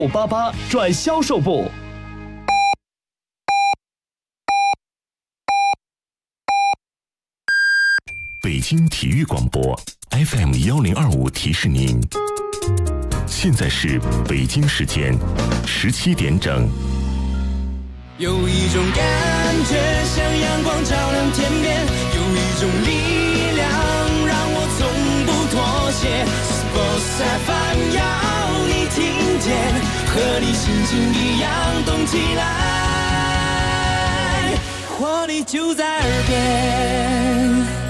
588转销售部。 北京体育广播 FM1025提示您，现在是北京时间17点整。 有一种感觉像阳光照亮天边，有一种力量让我从不妥协。Sports FM 要你听见，和你心情一样动起来，活力就在耳边。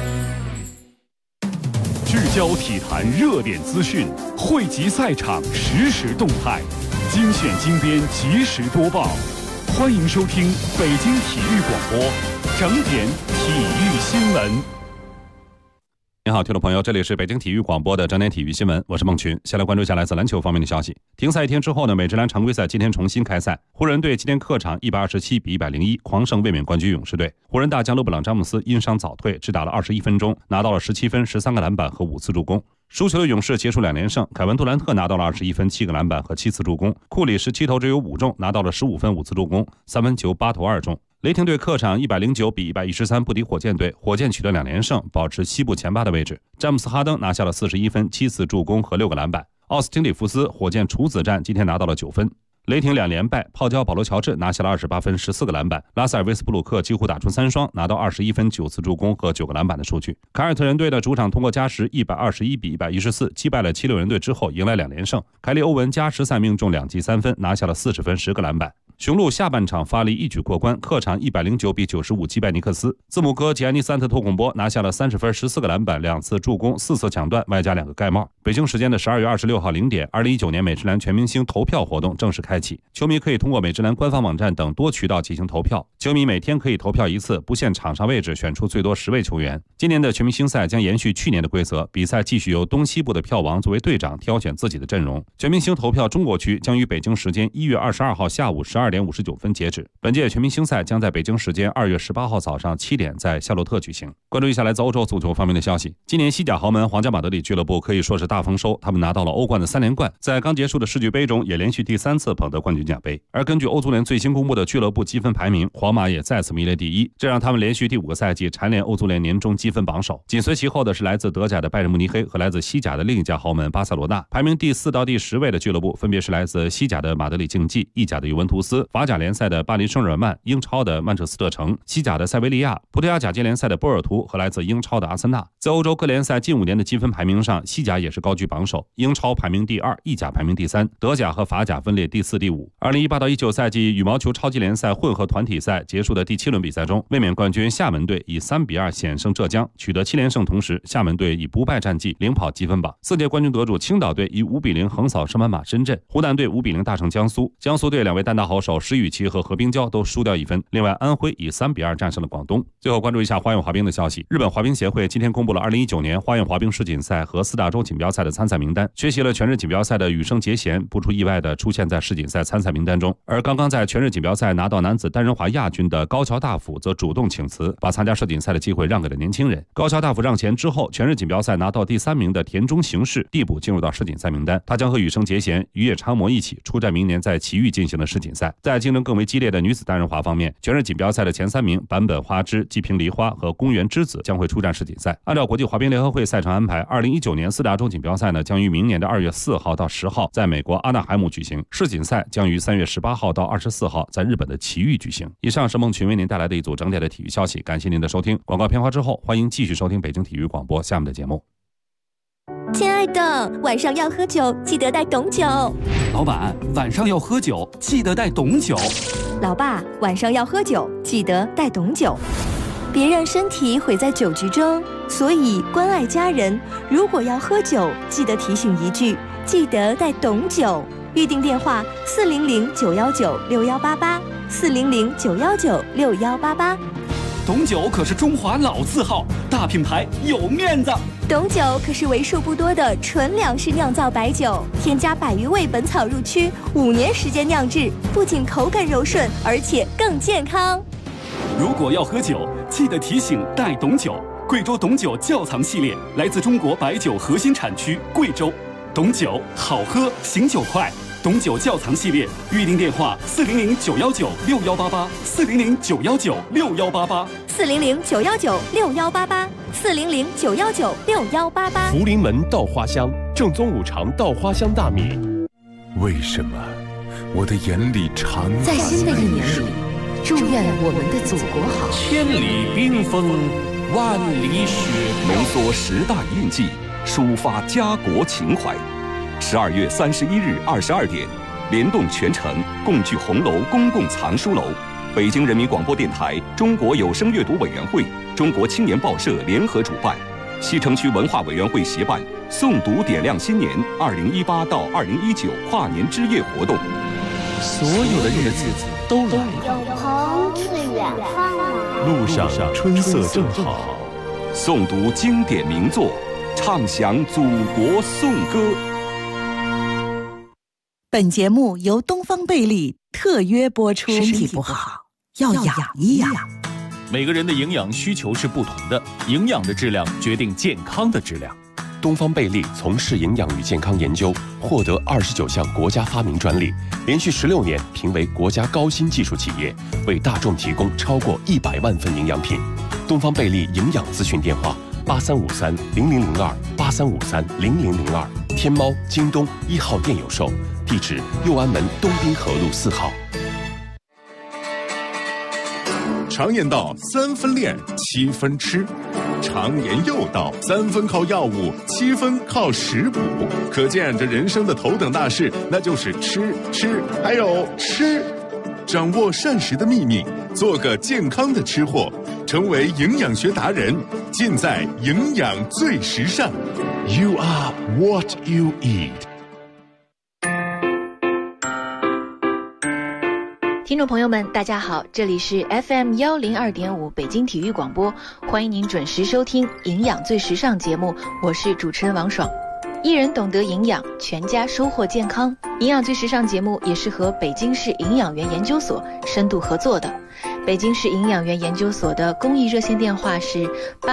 聚焦体坛热点资讯，汇集赛场实时动态，精选精编及时播报。欢迎收听北京体育广播，整点体育新闻。 您好，听众朋友，这里是北京体育广播的整点体育新闻，我是孟群。先来关注一下来自篮球方面的消息。停赛一天之后呢，美职篮常规赛今天重新开赛。湖人队今天客场127-101狂胜卫冕冠军勇士队。湖人大将勒布朗詹姆斯因伤早退，只打了21分钟，拿到了17分、13个篮板和5次助攻。输球的勇士结束2连胜，凯文杜兰特拿到了21分、7个篮板和7次助攻，库里17投只有5中，拿到了15分、5次助攻，三分球8投2中。雷霆队客场109-113不敌火箭队，火箭取得2连胜，保持西部前8的位置。詹姆斯哈登拿下了41分、7次助攻和6个篮板。奥斯汀里弗斯火箭处子战今天拿到了9分。雷霆2连败，泡椒保罗乔治拿下了28分、14个篮板，拉塞尔威斯布鲁克几乎打出3双，拿到21分、9次助攻和9个篮板的数据。凯尔特人队的主场通过加时121-114击败了76人队之后，迎来2连胜。凯利欧文加时赛命中2记3分，拿下了40分、10个篮板。雄鹿下半场发力一举过关，客场109-95击败尼克斯。字母哥吉安尼斯安特托孔波拿下了30分、14个篮板、2次助攻、4次抢断，外加2个盖帽。北京时间的12月26号0点，2019年美职篮全明星投票活动正式开启，球迷可以通过美职篮官方网站等多渠道进行投票。球迷每天可以投票1次，不限场上位置，选出最多10位球员。今年的全明星赛将延续去年的规则，比赛继续由东西部的票王作为队长挑选自己的阵容。全明星投票中国区将于北京时间1月22号下午12点59分截止。本届全明星赛将在北京时间2月18号早上7点在夏洛特举行。关注一下来自欧洲足球方面的消息。今年西甲豪门皇家马德里俱乐部可以说是大丰收，他们拿到了欧冠的3连冠，在刚结束的世俱杯中也连续第3次捧得冠军奖杯。而根据欧足联最新公布的俱乐部积分排名，皇马也再次名列第1，这让他们连续第5个赛季蝉联欧足联年终积分榜首。紧随其后的是来自德甲的拜仁慕尼黑和来自西甲的另一家豪门巴塞罗那。排名第4到第10位的俱乐部分别是来自西甲的马德里竞技、意甲的尤文图斯、法甲联赛的巴黎圣日耳曼、英超的曼彻斯特城、西甲的塞维利亚、葡萄牙甲级联赛的波尔图和来自英超的阿森纳。在欧洲各联赛近5年的积分排名上，西甲也是高居榜首，英超排名第2，意甲排名第3，德甲和法甲分列第4、第5。2018到19赛季羽毛球超级联赛混合团体赛结束的第7轮比赛中，卫冕冠军厦门队以3-2险胜浙江，取得7连胜，同时厦门队以不败战绩领跑积分榜。4届冠军得主青岛队以5-0横扫圣班马深圳，湖南队5-0大胜江苏，江苏队2位单打好手石宇奇和何冰娇都输掉1分，另外安徽以3-2战胜了广东。最后关注一下花样滑冰的消息。日本滑冰协会今天公布了2019年花样滑冰世锦赛和4大洲锦标赛的参赛名单，缺席了全日锦标赛的羽生结弦不出意外的出现在世锦赛参赛名单中，而刚刚在全日锦标赛拿到男子单人滑亚军的高桥大辅则主动请辞，把参加世锦赛的机会让给了年轻人。高桥大辅让贤之后，全日锦标赛拿到第3名的田中行士递补进入到世锦赛名单，他将和羽生结弦、羽野昌磨一起出战明年在埼玉进行的世锦赛。在竞争更为激烈的女子单人滑方面，全日锦标赛的前3名坂本花枝、纪平梨花和宫原之子将会出战世锦赛。按照国际滑冰联合会赛程安排，2019年4大洲锦标赛呢将于明年的2月4号到10号在美国阿纳海姆举行，世锦赛将于3月18号到24号在日本的埼玉举行。以上是孟群为您带来的一组整点的体育消息，感谢您的收听。广告片花之后，欢迎继续收听北京体育广播下面的节目。 亲爱的，晚上要喝酒，记得带懂酒。 老板，晚上要喝酒，记得带懂酒。 老爸，晚上要喝酒，记得带懂酒。别让身体毁在酒局中，所以关爱家人，如果要喝酒，记得提醒一句，记得带懂酒。预订电话400-919-6188，400-919-6188。 懂酒可是中华老字号，大品牌有面子。 懂酒可是为数不多的纯粮食酿造白酒，添加100余味本草入曲，5年时间酿制，不仅口感柔顺，而且更健康。 如果要喝酒，记得提醒带懂酒。贵州懂酒窖藏系列来自中国白酒核心产区贵州，懂酒好喝，醒酒快。 董九窖藏系列，预订电话 400-919-6188，400-919-6188，400-919-6188。 福临门稻花香，正宗五常稻花香大米。为什么我的眼里常在新的一年里，祝愿我们的祖国好。 千里冰封，万里雪浓缩10大印记，抒发家国情怀。12月31日22点，联动全城共聚红楼公共藏书楼，北京人民广播电台、中国有声阅读委员会、中国青年报社联合主办，西城区文化委员会协办诵读点亮新年2018到2019跨年之夜活动。 所有的日子都来了， 有朋自远方来， 路上春色正好。 诵读经典名作，唱响祖国颂歌。 本节目由东方贝利特约播出。身体不好要养一养。 每个人的营养需求是不同的，营养的质量决定健康的质量。 东方贝利从事营养与健康研究，获得29项国家发明专利，连续16年评为国家高新技术企业，为大众提供超过100万份营养品。东方贝利营养咨询电话83530002，83530002，天猫、京东1号店有售，地址右安门东滨河路4号。 常言道3分练7分吃，常言又道3分靠药物7分靠食补，可见这人生的头等大事那就是吃还有吃。掌握膳食的秘密，做个健康的吃货，成为营养学达人，尽在营养最时尚。 You are what you eat。 听众朋友们，大家好，这里是 FM 102.5北京体育广播，欢迎您准时收听营养最时尚节目，我是主持人王爽。一人懂得营养，全家收获健康。营养最时尚节目也是和北京市营养员研究所深度合作的。北京市营养员研究所的公益热线电话是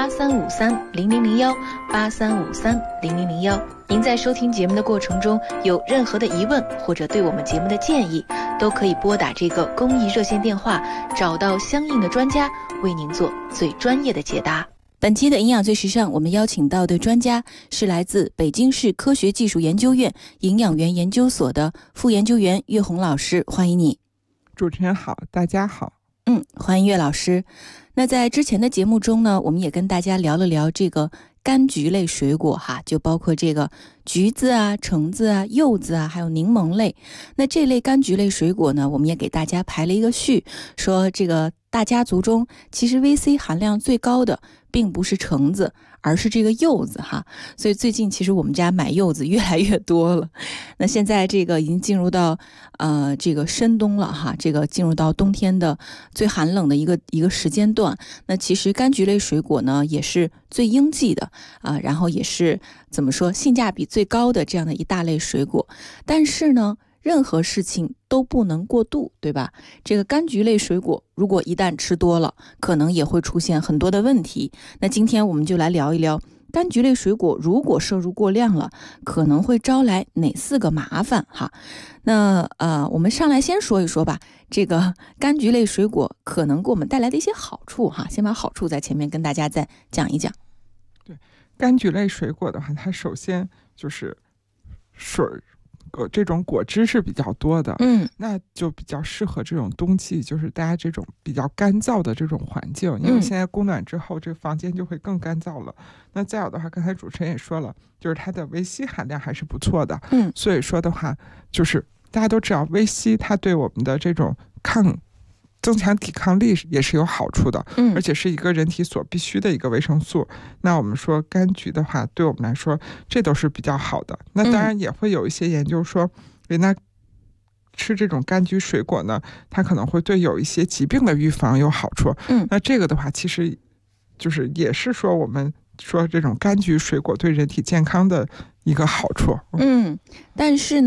83530001，83530001。您在收听节目的过程中有任何的疑问或者对我们节目的建议，都可以拨打这个公益热线电话，找到相应的专家为您做最专业的解答。本期的营养最时尚，我们邀请到的专家是来自北京市科学技术研究院营养员研究所的副研究员岳红老师，欢迎你。 主持人好，大家好。 欢迎岳老师。那在之前的节目中呢，我们也跟大家聊了聊这个柑橘类水果哈，就包括这个橘子啊、橙子啊、柚子啊，还有柠檬类。那这类柑橘类水果呢，我们也给大家排了一个序，说这个大家族中其实 VC 含量最高的并不是橙子，而是这个柚子哈。所以最近其实我们家买柚子越来越多了。那现在这个已经进入到这个深冬了哈，这个进入到冬天的最寒冷的一个时间段。那其实柑橘类水果呢也是最应季的然后也是怎么说性价比最高的这样的一大类水果。但是呢，任何事情都不能过度，对吧？这个柑橘类水果如果一旦吃多了，可能也会出现很多的问题。那今天我们就来聊一聊柑橘类水果如果摄入过量了，可能会招来哪4个麻烦哈。那我们上来先说一说吧，这个柑橘类水果可能给我们带来的一些好处哈，先把好处在前面跟大家再讲一讲。 对，柑橘类水果的话，它首先就是水这种果汁是比较多的，那就比较适合这种冬季，就是大家这种比较干燥的这种环境，因为现在供暖之后，这个房间就会更干燥了。那再有的话，刚才主持人也说了，就是它的维 C 含量还是不错的，所以说的话，就是大家都知道维 C 它对我们的这种增强抵抗力也是有好处的，而且是一个人体所必须的一个维生素。那我们说柑橘的话，对我们来说这都是比较好的。那当然也会有一些研究说，那吃这种柑橘水果呢，它可能会对有一些疾病的预防有好处。那这个的话，其实就是也是说我们说这种柑橘水果对人体健康的一个好处。 但是呢，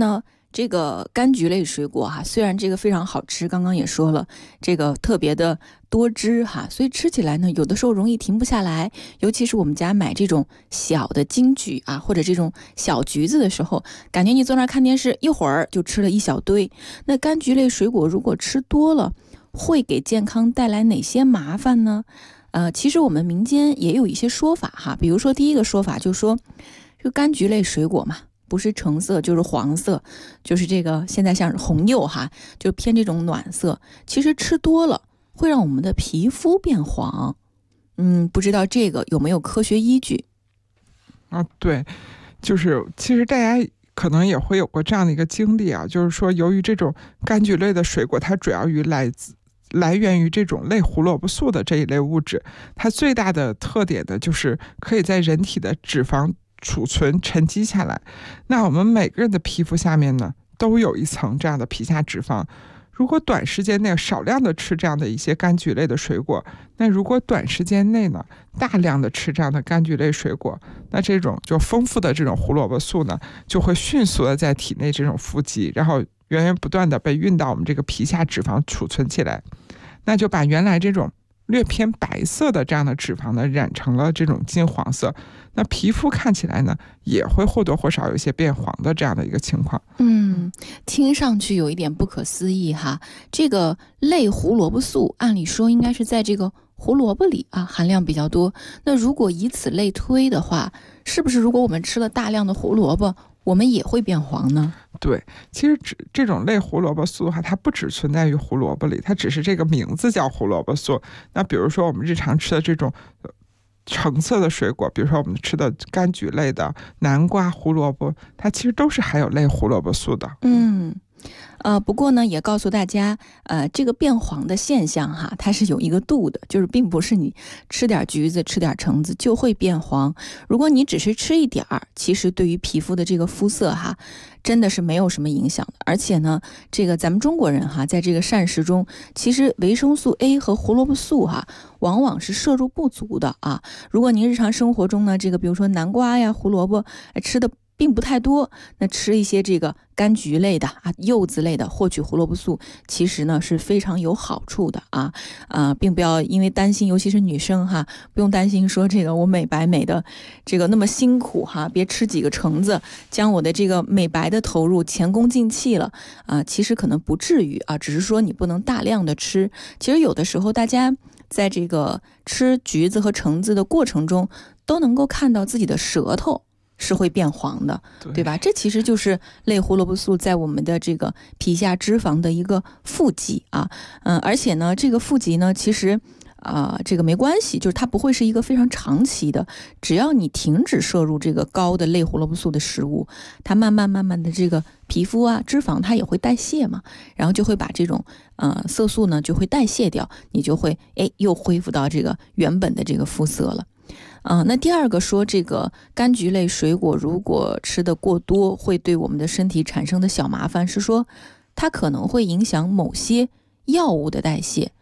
这个柑橘类水果哈，虽然这个非常好吃，刚刚也说了，这个特别的多汁哈，所以吃起来呢，有的时候容易停不下来。尤其是我们家买这种小的金桔啊，或者这种小橘子的时候，感觉你坐那儿看电视，一会儿就吃了一小堆。那柑橘类水果如果吃多了，会给健康带来哪些麻烦呢？其实我们民间也有一些说法哈，比如说第一个说法就说，这个柑橘类水果嘛，不是橙色就是黄色，就是这个现在像是红柚哈，就偏这种暖色。其实吃多了会让我们的皮肤变黄，不知道这个有没有科学依据？ 对，就是其实大家可能也会有过这样的一个经历啊，就是说由于这种柑橘类的水果，它主要来源于这种类胡萝卜素的这一类物质，它最大的特点呢，就是可以在人体的脂肪储存沉积下来。那我们每个人的皮肤下面呢，都有一层这样的皮下脂肪。如果短时间内少量的吃这样的一些柑橘类的水果，那如果短时间内呢，大量的吃这样的柑橘类水果，那这种就丰富的这种胡萝卜素呢，就会迅速的在体内这种富集，然后源源不断的被运到我们这个皮下脂肪储存起来，那就把原来这种略偏白色的这样的脂肪呢，染成了这种金黄色。那皮肤看起来呢，也会或多或少有一些变黄的这样的一个情况。 听上去有一点不可思议哈。这个类胡萝卜素，按理说应该是在这个胡萝卜里啊，含量比较多。那如果以此类推的话，是不是如果我们吃了大量的胡萝卜，我们也会变黄呢？ 对，其实这种类胡萝卜素的话，它不只存在于胡萝卜里，它只是这个名字叫胡萝卜素。那比如说我们日常吃的这种橙色的水果，比如说我们吃的柑橘类的南瓜、胡萝卜，它其实都是含有类胡萝卜素的。 不过呢，也告诉大家，这个变黄的现象哈，它是有一个度的，就是并不是你吃点橘子、吃点橙子就会变黄。如果你只是吃一点儿，其实对于皮肤的这个肤色哈，真的是没有什么影响的。而且呢，这个咱们中国人哈，在这个膳食中，其实维生素 A 和胡萝卜素哈，往往是摄入不足的啊。如果您日常生活中呢，这个比如说南瓜呀、胡萝卜吃的并不太多，那吃一些这个柑橘类的啊、柚子类的，获取胡萝卜素，其实呢是非常有好处的啊。并不要因为担心，尤其是女生哈，不用担心说这个我美白美的这个那么辛苦哈，别吃几个橙子，将我的这个美白的投入前功尽弃了啊。其实可能不至于啊，只是说你不能大量的吃。其实有的时候大家在这个吃橘子和橙子的过程中，都能够看到自己的舌头是会变黄的， 对吧？这其实就是类胡萝卜素在我们的这个皮下脂肪的一个富集啊。而且呢，这个富集呢，其实这个没关系，就是它不会是一个非常长期的。只要你停止摄入这个高的类胡萝卜素的食物，它慢慢的这个皮肤啊、脂肪它也会代谢嘛，然后就会把这种色素呢就会代谢掉，你就会又恢复到这个原本的这个肤色了。那第二个说这个柑橘类水果如果吃得过多，会对我们的身体产生的小麻烦是说，它可能会影响某些药物的代谢。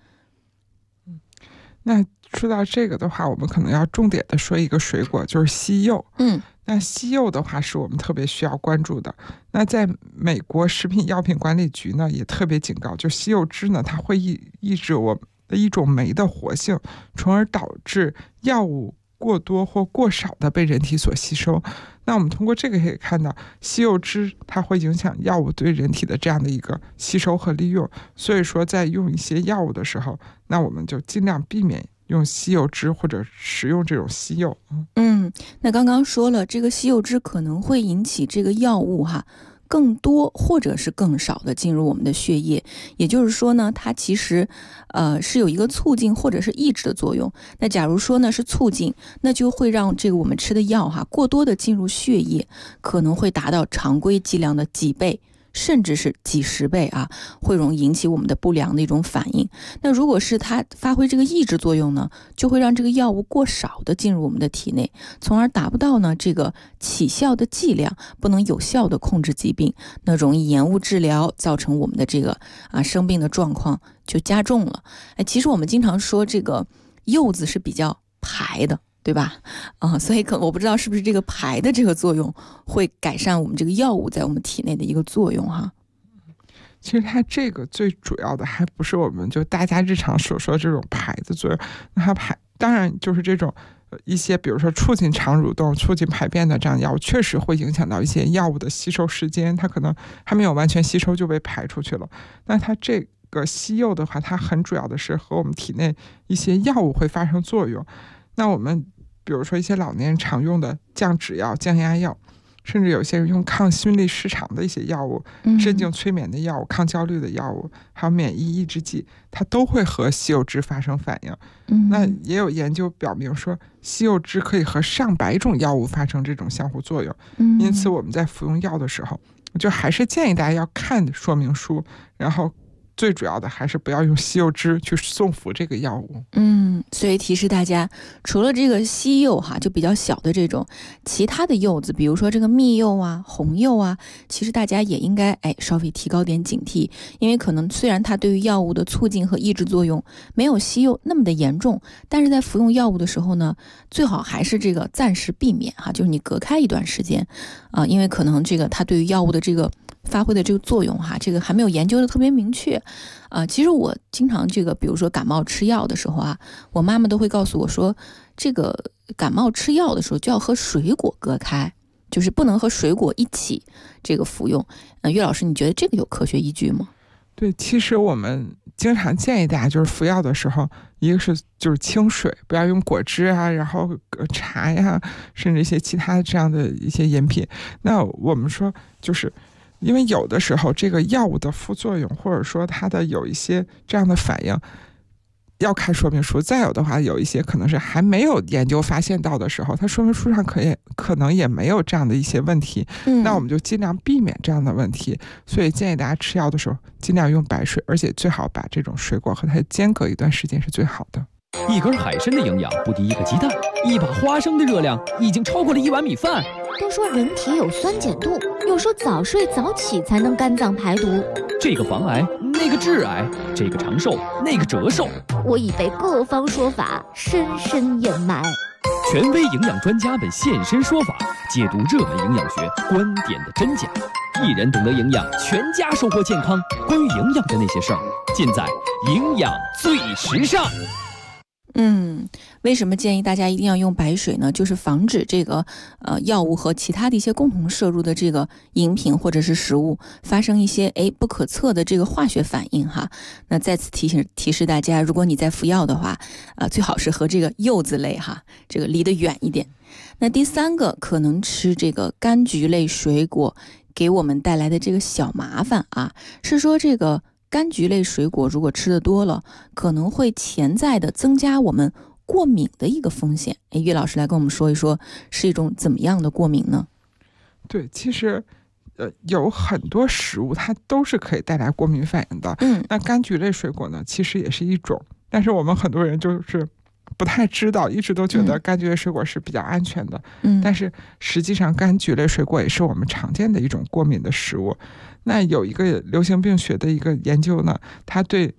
那说到这个的话，我们可能要重点的说一个水果，就是西柚。那西柚的话是我们特别需要关注的。那在美国食品药品管理局呢，也特别警告，就西柚汁呢，它会抑制我们的一种酶的活性，从而导致药物过多或过少的被人体所吸收。那我们通过这个可以看到，西柚汁它会影响药物对人体的这样的一个吸收和利用。所以说在用一些药物的时候，那我们就尽量避免用西柚汁或者食用这种西柚。 那刚刚说了，这个西柚汁可能会引起这个药物更多或者是更少的进入我们的血液，也就是说呢，它其实是有一个促进或者是抑制的作用。那假如说呢是促进，那就会让这个我们吃的药过多的进入血液，可能会达到常规剂量的几倍，甚至是几十倍啊，会容易引起我们的不良的一种反应。那如果是它发挥这个抑制作用呢，就会让这个药物过少的进入我们的体内，从而达不到呢这个起效的剂量，不能有效的控制疾病，那容易延误治疗，造成我们的这个生病的状况就加重了。其实我们经常说这个柚子是比较排的对吧？所以我不知道是不是这个排的这个作用会改善我们这个药物在我们体内的一个作用哈。 其实它这个最主要的还不是我们就大家日常所说的这种排的作用，那它排当然就是这种一些比如说促进肠蠕动、促进排便的这样药物，确实会影响到一些药物的吸收时间，它可能还没有完全吸收就被排出去了。那它这个西柚的话，它很主要的是和我们体内一些药物会发生作用。那我们比如说一些老年人常用的降脂药、降压药，甚至有些人用抗心律失常的一些药物、镇静催眠的药物、抗焦虑的药物，还有免疫抑制剂，它都会和西柚汁发生反应。那也有研究表明说，西柚汁可以和上百种药物发生这种相互作用。因此我们在服用药的时候，就还是建议大家要看说明书，然后最主要的还是不要用西柚汁去送服这个药物。 所以提示大家，除了这个西柚哈，就比较小的这种，其他的柚子，比如说这个蜜柚啊、红柚啊，其实大家也应该稍微提高点警惕，因为可能虽然它对于药物的促进和抑制作用没有西柚那么的严重，但是在服用药物的时候呢，最好还是这个暂时避免哈，就是你隔开一段时间因为可能这个它对于药物的这个发挥的这个作用哈，这个还没有研究的特别明确。其实我经常这个比如说感冒吃药的时候啊，我妈妈都会告诉我说，这个感冒吃药的时候就要和水果隔开，就是不能和水果一起这个服用。岳老师，你觉得这个有科学依据吗？ 对，其实我们经常建议大家就是服药的时候，一个是就是清水，不要用果汁啊，然后茶呀，甚至一些其他的这样的一些饮品。那我们说就是因为有的时候这个药物的副作用，或者说它的有一些这样的反应要看说明书，再有的话有一些可能是还没有研究发现到的时候，它说明书上可能也没有这样的一些问题，那我们就尽量避免这样的问题。所以建议大家吃药的时候尽量用白水，而且最好把这种水果和它间隔一段时间是最好的。 一根海参的营养不敌一个鸡蛋，一把花生的热量已经超过了1碗米饭。 都说人体有酸碱度，又说早睡早起才能肝脏排毒。 这个防癌，那个致癌，这个长寿，那个折寿。 我已被各方说法深深掩埋。 权威营养专家们现身说法，解读热门营养学观点的真假。一人懂得营养，全家收获健康。关于营养的那些事儿，尽在营养最时尚。 为什么建议大家一定要用白水呢？就是防止这个药物和其他的一些共同摄入的这个饮品或者是食物发生一些不可测的这个化学反应哈。那再次提示大家，如果你在服药的话，最好是和这个柚子类哈，这个离得远一点。那第三个，可能吃这个柑橘类水果给我们带来的这个小麻烦啊，是说这个柑橘类水果如果吃得多了，可能会潜在的增加我们过敏的一个风险。岳老师来跟我们说一说，是一种怎么样的过敏呢？ 对，其实有很多食物它都是可以带来过敏反应的。那柑橘类水果呢，其实也是一种，但是我们很多人就是不太知道，一直都觉得柑橘类水果是比较安全的。但是实际上柑橘类水果也是我们常见的一种过敏的食物。那有一个流行病学的一个研究呢，它对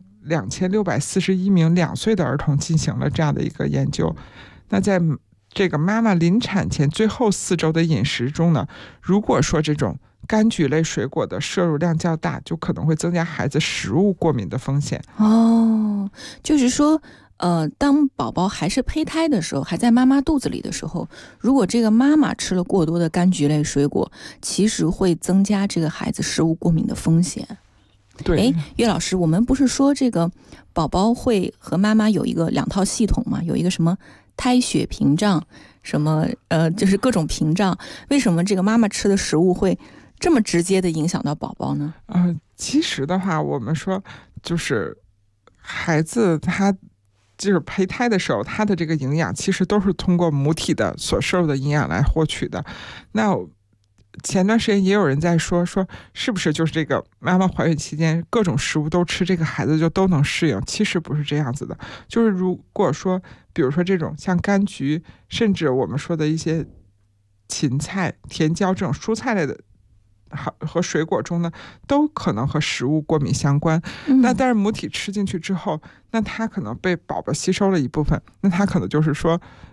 2641名2岁的儿童进行了这样的一个研究。那在这个妈妈临产前最后4周的饮食中呢，如果说这种柑橘类水果的摄入量较大，就可能会增加孩子食物过敏的风险。 就是说当宝宝还是胚胎的时候，还在妈妈肚子里的时候，如果这个妈妈吃了过多的柑橘类水果，其实会增加这个孩子食物过敏的风险。 对， 岳老师，我们不是说这个宝宝会和妈妈有一个2套系统吗？有一个什么胎血屏障，什么就是各种屏障，为什么这个妈妈吃的食物会这么直接的影响到宝宝呢？ 其实的话，我们说就是孩子他就是胚胎的时候，他的这个营养其实都是通过母体的所摄入的营养来获取的。那前段时间也有人在说是不是就是这个妈妈怀孕期间各种食物都吃，这个孩子就都能适应？其实不是这样子的。就是如果说比如说这种像柑橘，甚至我们说的一些芹菜、甜椒这种蔬菜类的和水果中呢，都可能和食物过敏相关。那但是母体吃进去之后，那它可能被宝宝吸收了一部分，那它可能就是说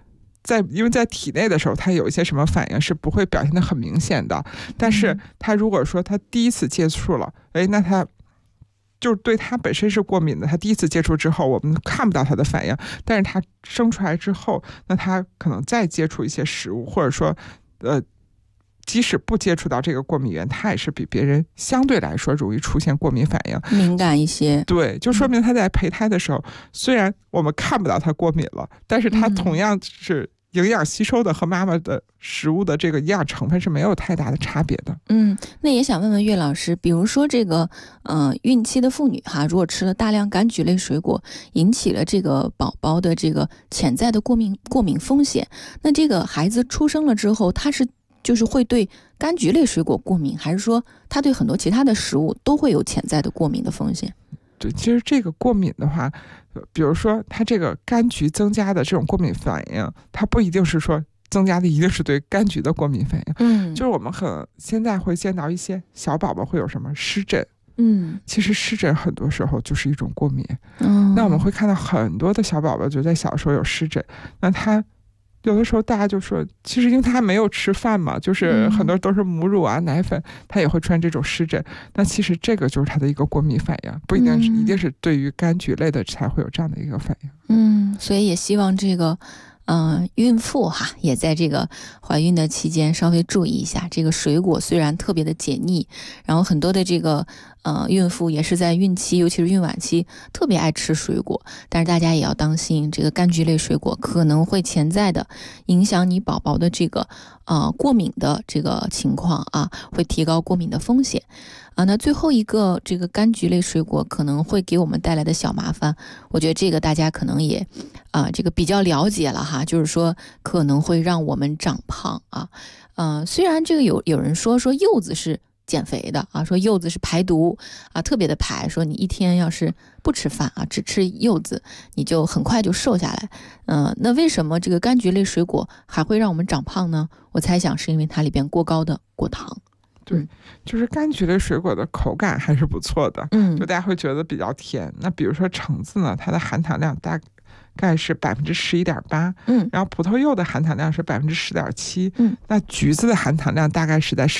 因为在体内的时候，它有一些什么反应是不会表现得很明显的。但是它如果说它第一次接触了，那它就是对它本身是过敏的，它第一次接触之后，我们看不到它的反应，但是它生出来之后，那它可能再接触一些食物，或者说即使不接触到这个过敏源，它也是比别人相对来说容易出现过敏反应， 敏感一些。 对，就说明它在胚胎的时候，虽然我们看不到它过敏了，但是它同样是营养吸收的和妈妈的食物的这个营养成分是没有太大的差别的。 那也想问问岳老师，比如说这个孕期的妇女哈，如果吃了大量柑橘类水果，引起了这个宝宝的这个潜在的过敏风险，那这个孩子出生了之后，他就是会对柑橘类水果过敏，还是说他对很多其他的食物都会有潜在的过敏的风险？ 对，其实这个过敏的话，比如说它这个柑橘增加的这种过敏反应，它不一定是说增加的一定是对柑橘的过敏反应。就是我们现在会见到一些小宝宝会有什么湿疹。其实湿疹很多时候就是一种过敏。那我们会看到很多的小宝宝就在小时候有湿疹，那他有的时候大家就说，其实因为他还没有吃饭嘛，就是很多都是母乳啊、奶粉，他也会出现这种湿疹。那其实这个就是他的一个过敏反应，不一定是一定是对于柑橘类的才会有这样的一个反应。 所以也希望这个孕妇哈，也在这个怀孕的期间稍微注意一下。这个水果虽然特别的解腻，然后很多的这个孕妇也是在孕期，尤其是孕晚期特别爱吃水果，但是大家也要当心，这个柑橘类水果可能会潜在的影响你宝宝的这个过敏的这个情况啊，会提高过敏的风险。那最后一个这个柑橘类水果可能会给我们带来的小麻烦，我觉得这个大家可能也这个比较了解了哈，就是说可能会让我们长胖啊。虽然这个有人说柚子是减肥的啊，说柚子是排毒啊，特别的排，说你一天要是不吃饭啊，只吃柚子，你就很快就瘦下来。那为什么这个柑橘类水果还会让我们长胖呢？我猜想是因为它里边过高的果糖。 对，就是柑橘类水果的口感还是不错的，就大家会觉得比较甜。那比如说橙子呢，它的含糖量大概是11.8%，然后葡萄柚的含糖量是10.7%，那橘子的含糖量大概是在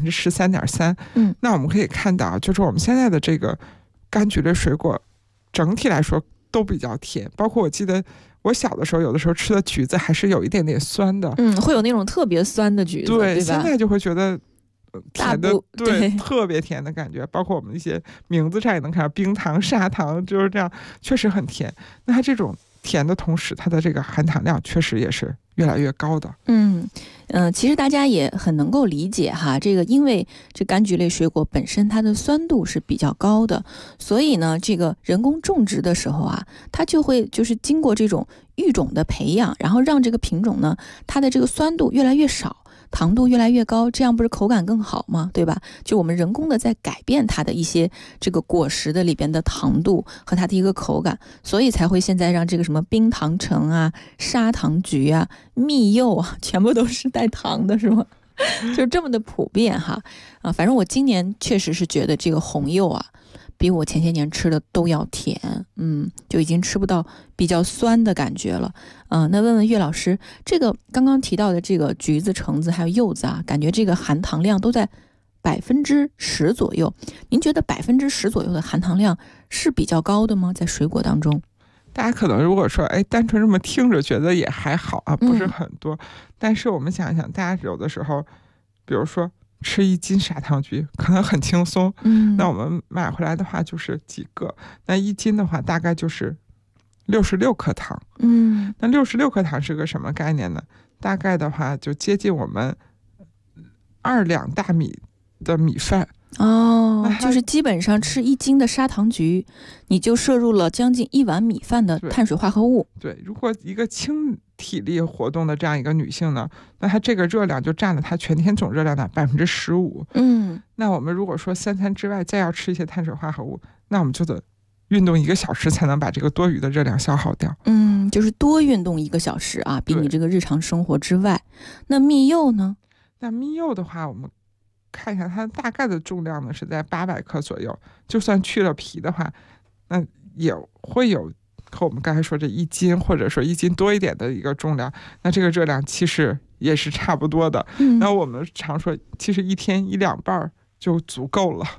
13.3%。那我们可以看到，就是我们现在的这个柑橘类水果整体来说都比较甜，包括我记得我小的时候，有的时候吃的橘子还是有一点点酸的， 会有那种特别酸的橘子，对吧？ 现在就会觉得甜的，对，特别甜的感觉，包括我们一些名字上也能看到冰糖、砂糖，就是这样，确实很甜。那它这种甜的同时，它的这个含糖量确实也是越来越高的。 其实大家也很能够理解哈，这个因为这柑橘类水果本身它的酸度是比较高的，所以呢，这个人工种植的时候啊，它就会就是经过这种育种的培养，然后让这个品种呢，它的这个酸度越来越少，糖度越来越高，这样不是口感更好吗？对吧？就我们人工的在改变它的一些这个果实的里边的糖度和它的一个口感，所以才会现在让这个什么冰糖橙啊、砂糖橘啊、蜜柚啊，全部都是带糖的，是吗？就这么的普遍哈。反正我今年确实是觉得这个红柚啊，比我前些年吃的都要甜，就已经吃不到比较酸的感觉了。那问问岳老师，这个刚刚提到的这个橘子、橙子还有柚子啊，感觉这个含糖量都在10%左右。您觉得10%左右的含糖量是比较高的吗？在水果当中？ 大家可能如果说，单纯这么听着觉得也还好啊，不是很多。但是我们想一想，大家有的时候，比如说吃1斤砂糖橘可能很轻松，那我们买回来的话就是几个，那1斤的话大概就是66克糖。那66克糖是个什么概念呢？大概的话就接近我们2两大米的米饭。 就是基本上吃1斤的砂糖橘，你就摄入了将近1碗米饭的碳水化合物。 对，如果一个轻体力活动的这样一个女性呢，那她这个热量就占了她全天总热量的15%。那我们如果说3餐之外再要吃一些碳水化合物，那我们就得运动1个小时才能把这个多余的热量消耗掉。 就是多运动1个小时啊，比你这个日常生活之外。那蜜柚呢？ 那蜜柚的话，我们看一下它大概的重量呢是在800克左右，就算去了皮的话，那也会有和我们刚才说这1斤或者说1斤多一点的一个重量，那这个热量其实也是差不多的。那我们常说，其实一天1-2瓣就足够了。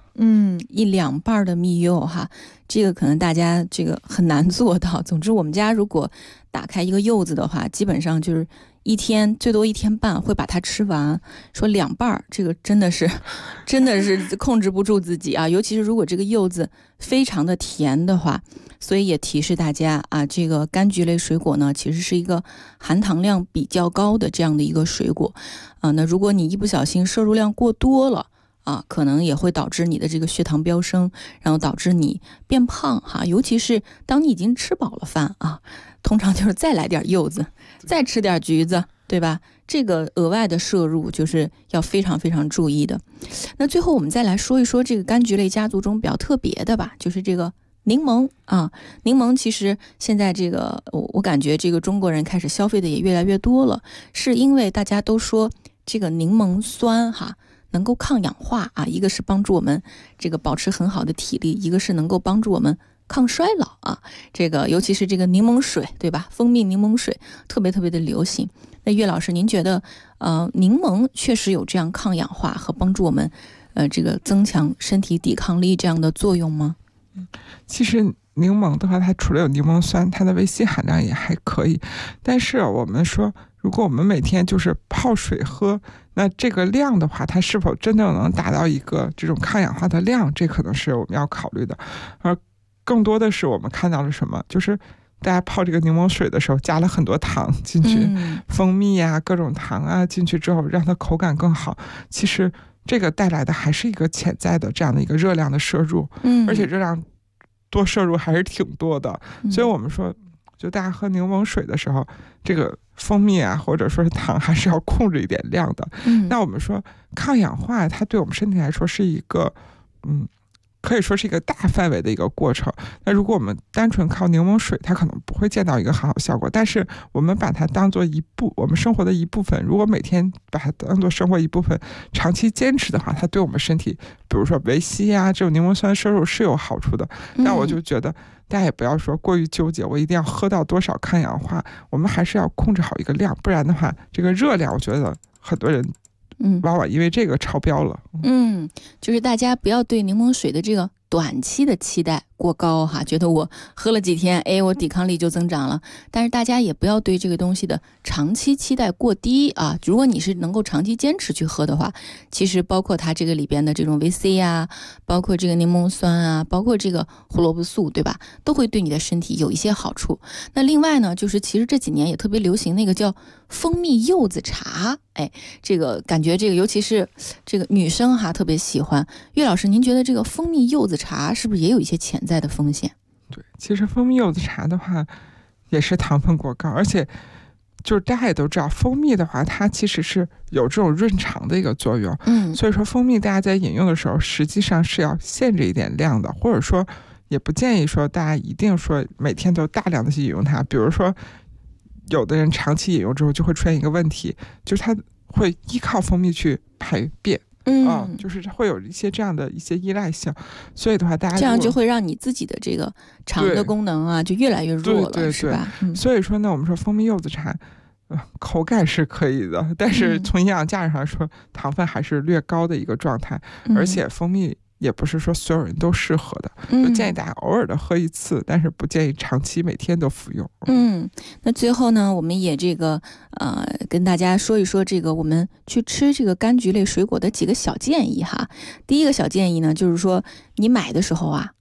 1-2瓣的蜜柚哈，这个可能大家这个很难做到。总之，我们家如果打开一个柚子的话，基本上就是一天最多1天半会把它吃完。说2瓣，这个真的是控制不住自己啊！尤其是如果这个柚子非常的甜的话，所以也提示大家啊，这个柑橘类水果呢，其实是一个含糖量比较高的这样的一个水果啊。那如果你一不小心摄入量过多了啊，可能也会导致你的这个血糖飙升，然后导致你变胖哈。尤其是当你已经吃饱了饭啊，通常就是再来点柚子，再吃点橘子，对吧？这个额外的摄入就是要非常非常注意的。那最后我们再来说一说这个柑橘类家族中比较特别的吧，就是这个柠檬啊。柠檬其实现在这个我感觉这个中国人开始消费的也越来越多了，是因为大家都说这个柠檬酸哈能够抗氧化啊，一个是帮助我们这个保持很好的体力，一个是能够帮助我们抗衰老啊。这个尤其是这个柠檬水，对吧？蜂蜜柠檬水特别特别的流行。那岳老师，您觉得柠檬确实有这样抗氧化和帮助我们这个增强身体抵抗力这样的作用吗？ 其实柠檬的话，它除了有柠檬酸，它的维 C 含量也还可以。但是我们说，如果我们每天就是泡水喝，那这个量的话，它是否真的能达到一个这种抗氧化的量，这可能是我们要考虑的。而更多的是我们看到了什么，就是大家泡这个柠檬水的时候加了很多糖进去，蜂蜜啊各种糖啊进去之后，让它口感更好。其实这个带来的还是一个潜在的这样的一个热量的摄入，而且热量多摄入还是挺多的。所以我们说，就大家喝柠檬水的时候，这个蜂蜜啊或者说是糖还是要控制一点量的。那我们说抗氧化，它对我们身体来说是一个可以说是一个大范围的一个过程。那如果我们单纯靠柠檬水，它可能不会见到一个很好效果。但是我们把它当做我们生活的一部分，如果每天把它当做生活一部分，长期坚持的话，它对我们身体，比如说维 C 啊这种柠檬酸摄入是有好处的。但我就觉得大家也不要说过于纠结，我一定要喝到多少抗氧化，我们还是要控制好一个量，不然的话，这个热量，我觉得很多人往往因为这个超标了。 就是大家不要对柠檬水的这个短期的期待过高哈，觉得我喝了几天，我抵抗力就增长了。但是大家也不要对这个东西的长期期待过低啊。如果你是能够长期坚持去喝的话，其实包括它这个里边的这种维 C 啊，包括这个柠檬酸啊，包括这个胡萝卜素，对吧？都会对你的身体有一些好处。那另外呢，就是其实这几年也特别流行那个叫蜂蜜柚子茶，这个感觉这个尤其是这个女生哈特别喜欢。岳老师，您觉得这个蜂蜜柚子茶是不是也有一些潜在的风险？ 对，其实蜂蜜柚子茶的话也是糖分过高，而且就是大家也都知道，蜂蜜的话它其实是有这种润肠的一个作用。所以说蜂蜜大家在饮用的时候实际上是要限制一点量的，或者说也不建议说大家一定说每天都大量的去饮用它。比如说有的人长期饮用之后就会出现一个问题，就是他会依靠蜂蜜去排便，就是会有一些这样的一些依赖性。所以的话，大家这样就会让你自己的这个肠的功能啊就越来越弱了，是吧？ 所以说呢，我们说蜂蜜柚子茶口感是可以的，但是从营养价值上说，糖分还是略高的一个状态。而且蜂蜜也不是说所有人都适合的，就建议大家偶尔的喝一次，但是不建议长期每天都服用。 那最后呢，我们也这个跟大家说一说这个我们去吃这个柑橘类水果的几个小建议哈。第一个小建议呢，就是说你买的时候啊，